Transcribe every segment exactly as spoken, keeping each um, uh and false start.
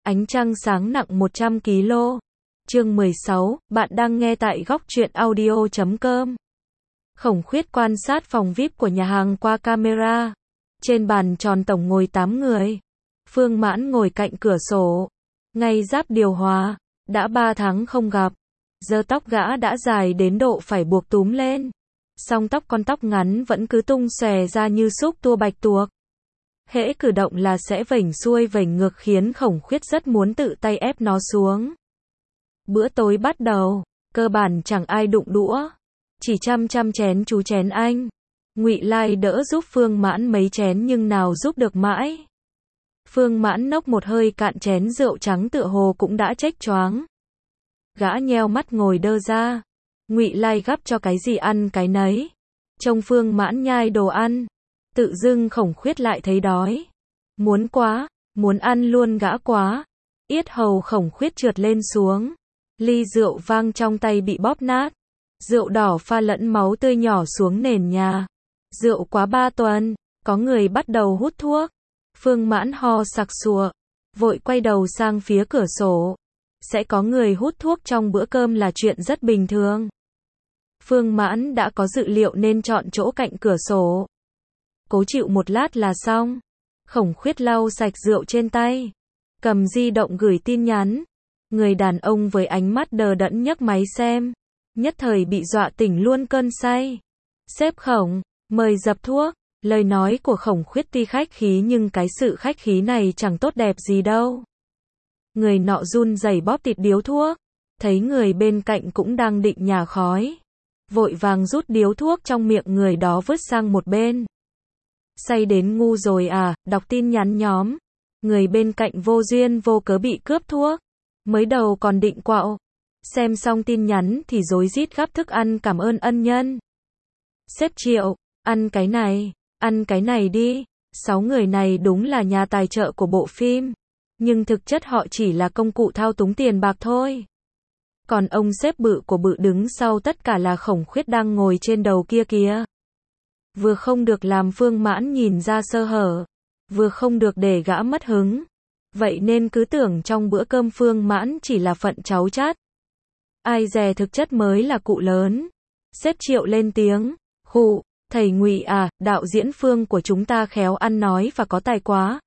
Ánh trăng sáng nặng một trăm ki lô gam. Chương mười sáu, bạn đang nghe tại góc truyện audio chấm com. Khổng Khuyết quan sát phòng vi ai pi của nhà hàng qua camera. Trên bàn tròn tổng ngồi tám người. Phương Mãn ngồi cạnh cửa sổ, ngay giáp điều hòa. Đã ba tháng không gặp. Giờ tóc gã đã dài đến độ phải buộc túm lên. Song tóc con tóc ngắn vẫn cứ tung xòe ra như xúc tua bạch tuộc. Hễ cử động là sẽ vểnh xuôi vểnh ngược khiến Khổng Khuyết rất muốn tự tay ép nó xuống. Bữa tối bắt đầu, cơ bản chẳng ai đụng đũa, chỉ chăm chăm chén chú chén anh. Ngụy Lai đỡ giúp Phương Mãn mấy chén nhưng nào giúp được mãi. Phương Mãn nốc một hơi cạn chén rượu trắng tựa hồ cũng đã chếch choáng. Gã nheo mắt ngồi đơ ra. Ngụy Lai gắp cho cái gì ăn cái nấy. Trông Phương Mãn nhai đồ ăn, tự dưng Khổng Khuyết lại thấy đói. Muốn quá, muốn ăn luôn gã quá. Yết hầu Khổng Khuyết trượt lên xuống. Ly rượu vang trong tay bị bóp nát. Rượu đỏ pha lẫn máu tươi nhỏ xuống nền nhà. Rượu quá ba tuần, có người bắt đầu hút thuốc. Phương Mãn ho sặc sụa, vội quay đầu sang phía cửa sổ. Sẽ có người hút thuốc trong bữa cơm là chuyện rất bình thường. Phương Mãn đã có dự liệu nên chọn chỗ cạnh cửa sổ. Cố chịu một lát là xong. Khổng Khuyết lau sạch rượu trên tay, cầm di động gửi tin nhắn. Người đàn ông với ánh mắt đờ đẫn nhấc máy xem, nhất thời bị dọa tỉnh luôn cơn say. Sếp Khổng, mời dập thuốc. Lời nói của Khổng Khuyết tuy khách khí nhưng cái sự khách khí này chẳng tốt đẹp gì đâu. Người nọ run rẩy bóp tịt điếu thuốc, thấy người bên cạnh cũng đang định nhả khói, vội vàng rút điếu thuốc trong miệng người đó vứt sang một bên. Say đến ngu rồi à, đọc tin nhắn nhóm. Người bên cạnh vô duyên vô cớ bị cướp thuốc. Mới đầu còn định quạo. Xem xong tin nhắn thì rối rít gắp thức ăn cảm ơn ân nhân. Sếp Triệu, ăn cái này, ăn cái này đi. Sáu người này đúng là nhà tài trợ của bộ phim. Nhưng thực chất họ chỉ là công cụ thao túng tiền bạc thôi. Còn ông sếp bự của bự đứng sau tất cả là Khổng Khuyết đang ngồi trên đầu kia kìa. Vừa không được làm Phương Mãn nhìn ra sơ hở, vừa không được để gã mất hứng. Vậy nên cứ tưởng trong bữa cơm Phương Mãn chỉ là phận cháu chát. Ai dè thực chất mới là cụ lớn. Sếp Triệu lên tiếng, khụ, thầy Ngụy à, đạo diễn Phương của chúng ta khéo ăn nói và có tài quá.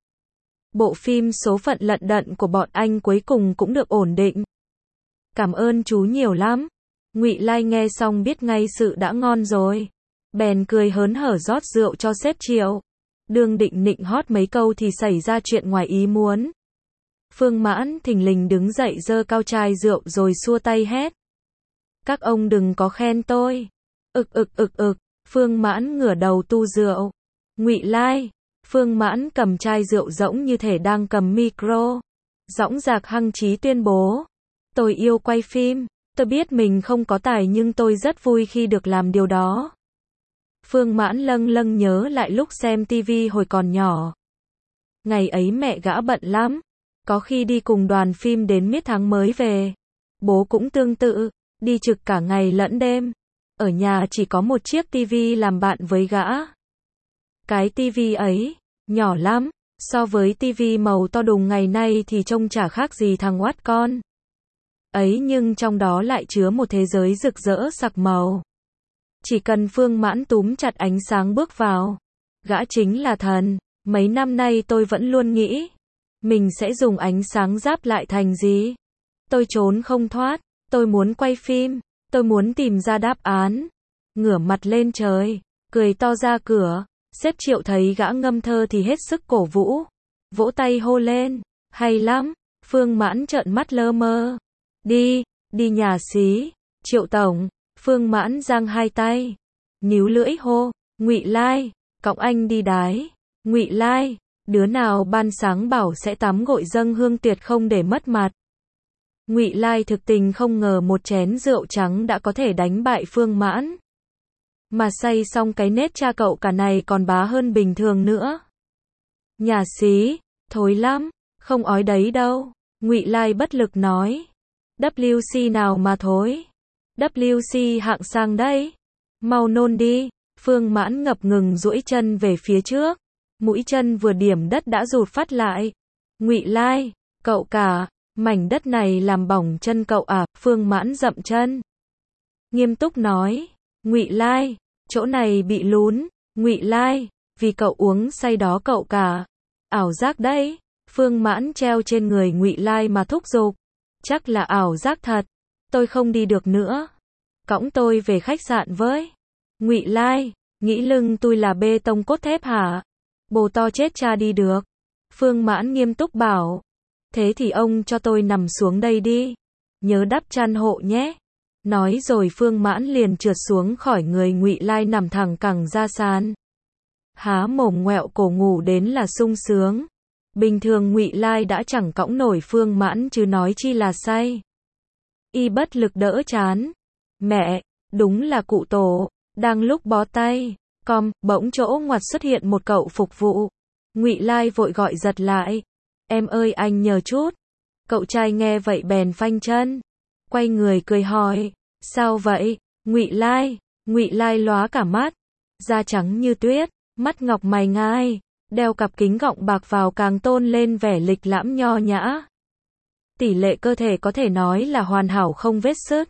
Bộ phim số phận lận đận của bọn anh cuối cùng cũng được ổn định. Cảm ơn chú nhiều lắm. Ngụy Lai nghe xong biết ngay sự đã ngon rồi. Bèn cười hớn hở rót rượu cho sếp Triệu. Đương định nịnh hót mấy câu thì xảy ra chuyện ngoài ý muốn. Phương Mãn thình lình đứng dậy giơ cao chai rượu rồi xua tay hét. Các ông đừng có khen tôi. Ực ực ực ực, Phương Mãn ngửa đầu tu rượu. Ngụy Lai, Phương Mãn cầm chai rượu rỗng như thể đang cầm micro. Dõng dạc hăng chí tuyên bố. Tôi yêu quay phim. Tôi biết mình không có tài nhưng tôi rất vui khi được làm điều đó. Phương Mãn lâng lâng nhớ lại lúc xem tivi hồi còn nhỏ. Ngày ấy mẹ gã bận lắm. Có khi đi cùng đoàn phim đến miết tháng mới về. Bố cũng tương tự, đi trực cả ngày lẫn đêm. Ở nhà chỉ có một chiếc tivi làm bạn với gã. Cái tivi ấy, nhỏ lắm. So với tivi màu to đùng ngày nay thì trông chả khác gì thằng oát con. Ấy nhưng trong đó lại chứa một thế giới rực rỡ sặc màu. Chỉ cần Phương Mãn túm chặt ánh sáng bước vào, gã chính là thần. Mấy năm nay tôi vẫn luôn nghĩ, mình sẽ dùng ánh sáng giáp lại thành gì? Tôi trốn không thoát, tôi muốn quay phim, tôi muốn tìm ra đáp án. Ngửa mặt lên trời, cười to ra cửa, sếp Triệu thấy gã ngâm thơ thì hết sức cổ vũ. Vỗ tay hô lên, hay lắm. Phương Mãn trợn mắt lơ mơ. Đi, đi nhà xí, Triệu tổng. Phương Mãn giang hai tay, níu lưỡi hô, Ngụy Lai, cõng anh đi đái. Ngụy Lai, đứa nào ban sáng bảo sẽ tắm gội dâng hương tuyệt không để mất mặt. Ngụy Lai thực tình không ngờ một chén rượu trắng đã có thể đánh bại Phương Mãn. Mà say xong cái nết cha cậu cả này còn bá hơn bình thường nữa. Nhà xí, thối lắm, không ói đấy đâu. Ngụy Lai bất lực nói. vê xê nào mà thối. vê xê hạng sang đấy. Mau nôn đi. Phương Mãn ngập ngừng duỗi chân về phía trước. Mũi chân vừa điểm đất đã rụt phát lại. Ngụy Lai, Cậu cả, mảnh đất này làm bỏng chân cậu à? Phương Mãn dậm chân. Nghiêm túc nói, Ngụy Lai, chỗ này bị lún, Ngụy Lai, vì cậu uống say đó cậu cả. Ảo giác đấy. Phương Mãn treo trên người Ngụy Lai mà thúc giục. Chắc là ảo giác thật. Tôi không đi được nữa. Cõng tôi về khách sạn với. Ngụy Lai, nghĩ lưng tôi là bê tông cốt thép hả? Bồ to chết cha đi được. Phương Mãn nghiêm túc bảo. Thế thì ông cho tôi nằm xuống đây đi. Nhớ đắp chăn hộ nhé. Nói rồi Phương Mãn liền trượt xuống khỏi người Ngụy Lai nằm thẳng cẳng ra sàn. Há mồm ngoẹo cổ ngủ đến là sung sướng. Bình thường Ngụy Lai đã chẳng cõng nổi Phương Mãn chứ nói chi là say. Y bất lực đỡ chán. Mẹ, đúng là cụ tổ. Đang lúc bó tay, com, bỗng chỗ ngoặt xuất hiện một cậu phục vụ. Ngụy Lai vội gọi giật lại. Em ơi anh nhờ chút. Cậu trai nghe vậy bèn phanh chân. Quay người cười hỏi. Sao vậy? Ngụy Lai. Ngụy Lai lóa cả mắt. Da trắng như tuyết, mắt ngọc mày ngai. Đeo cặp kính gọng bạc vào càng tôn lên vẻ lịch lãm nho nhã. Tỷ lệ cơ thể có thể nói là hoàn hảo không vết xước.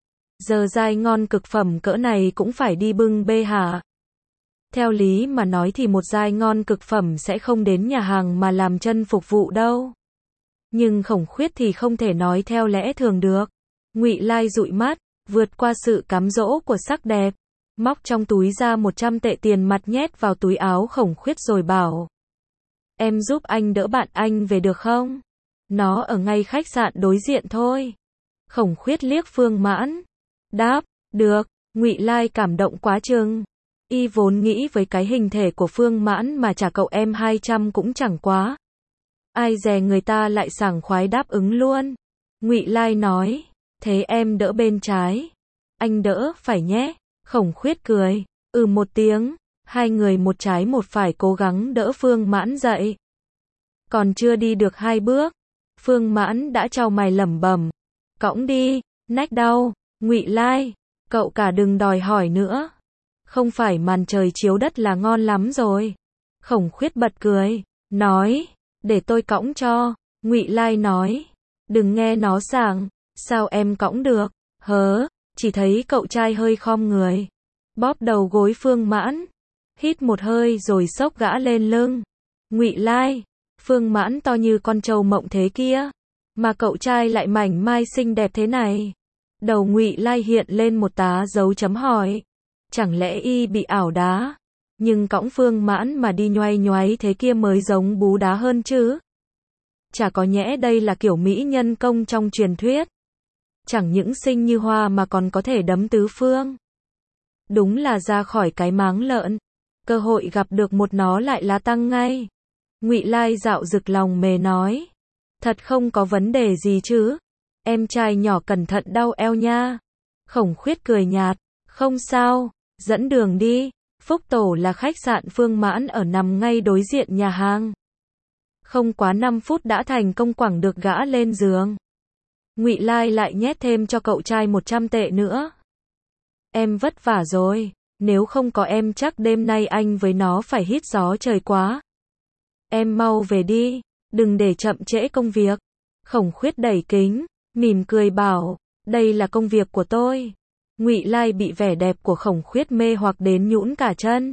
Giờ dai ngon cực phẩm cỡ này cũng phải đi bưng bê hả? Theo lý mà nói thì một dai ngon cực phẩm sẽ không đến nhà hàng mà làm chân phục vụ đâu. Nhưng Khổng Khuyết thì không thể nói theo lẽ thường được. Ngụy Lai dụi mắt, vượt qua sự cám dỗ của sắc đẹp, móc trong túi ra một trăm tệ tiền mặt nhét vào túi áo Khổng Khuyết rồi bảo. Em giúp anh đỡ bạn anh về được không? Nó ở ngay khách sạn đối diện thôi. Khổng Khuyết liếc Phương Mãn. Đáp, được. Ngụy Lai cảm động quá chừng. Y vốn nghĩ với cái hình thể của Phương Mãn mà trả cậu em hai trăm cũng chẳng quá. Ai dè người ta lại sảng khoái đáp ứng luôn. Ngụy Lai nói, thế em đỡ bên trái. Anh đỡ phải nhé. Khổng Khuyết cười, ừ một tiếng. Hai người một trái một phải cố gắng đỡ Phương Mãn dậy. Còn chưa đi được hai bước, Phương Mãn đã chau mày lẩm bẩm. Cõng đi, nách đau. Ngụy Lai, cậu cả đừng đòi hỏi nữa. Không phải màn trời chiếu đất là ngon lắm rồi. Khổng Khuyết bật cười, nói, để tôi cõng cho. Ngụy Lai nói, đừng nghe nó sảng, sao em cõng được? Hớ, chỉ thấy cậu trai hơi khom người, bóp đầu gối Phương Mãn, hít một hơi rồi xốc gã lên lưng. Ngụy Lai, Phương Mãn to như con trâu mộng thế kia, mà cậu trai lại mảnh mai xinh đẹp thế này. Đầu Ngụy Lai hiện lên một tá dấu chấm hỏi. Chẳng lẽ y bị ảo đá? Nhưng cõng Phương Mãn mà đi nhoay nhoáy thế kia mới giống bú đá hơn chứ. Chả có nhẽ đây là kiểu mỹ nhân công trong truyền thuyết. Chẳng những xinh như hoa mà còn có thể đấm tứ phương. Đúng là ra khỏi cái máng lợn. Cơ hội gặp được một nó lại lá tăng ngay. Ngụy Lai dạo rực lòng mề nói. Thật không có vấn đề gì chứ. Em trai nhỏ cẩn thận đau eo nha. Khổng Khuyết cười nhạt. Không sao, dẫn đường đi. Phúc Tổ là khách sạn Phương Mãn ở nằm ngay đối diện nhà hàng. Không quá năm phút đã thành công quẳng được gã lên giường. Ngụy Lai lại nhét thêm cho cậu trai một trăm tệ nữa. Em vất vả rồi, nếu không có em chắc đêm nay anh với nó phải hít gió trời quá. Em mau về đi, đừng để chậm trễ công việc. Khổng Khuyết đẩy kính, mỉm cười bảo, đây là công việc của tôi. Ngụy Lai bị vẻ đẹp của Khổng Khuyết mê hoặc đến nhũn cả chân.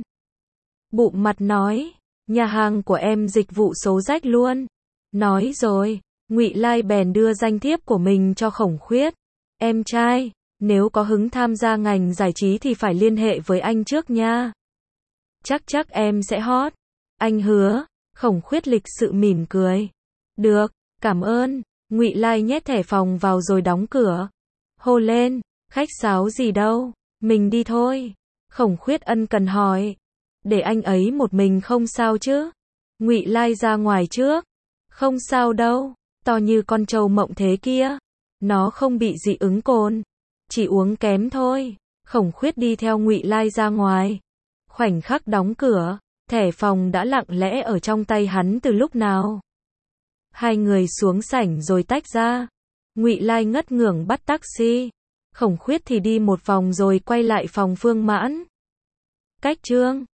Bụm mặt nói, nhà hàng của em dịch vụ số rách luôn. Nói rồi, Ngụy Lai bèn đưa danh thiếp của mình cho Khổng Khuyết. Em trai, nếu có hứng tham gia ngành giải trí thì phải liên hệ với anh trước nha. Chắc chắc em sẽ hot. Anh hứa. Khổng Khuyết lịch sự mỉm cười. Được, cảm ơn. Ngụy Lai nhét thẻ phòng vào rồi đóng cửa. Hô lên, khách sáo gì đâu, mình đi thôi. Khổng Khuyết ân cần hỏi. Để anh ấy một mình không sao chứ? Ngụy Lai ra ngoài trước. Không sao đâu, to như con trâu mộng thế kia. Nó không bị dị ứng cồn, chỉ uống kém thôi. Khổng Khuyết đi theo Ngụy Lai ra ngoài. Khoảnh khắc đóng cửa, thẻ phòng đã lặng lẽ ở trong tay hắn từ lúc nào. Hai người xuống sảnh rồi tách ra. Ngụy Lai ngất ngưởng bắt taxi. Khổng Khuyết thì đi một vòng rồi quay lại phòng Phương Mãn. Cách trương.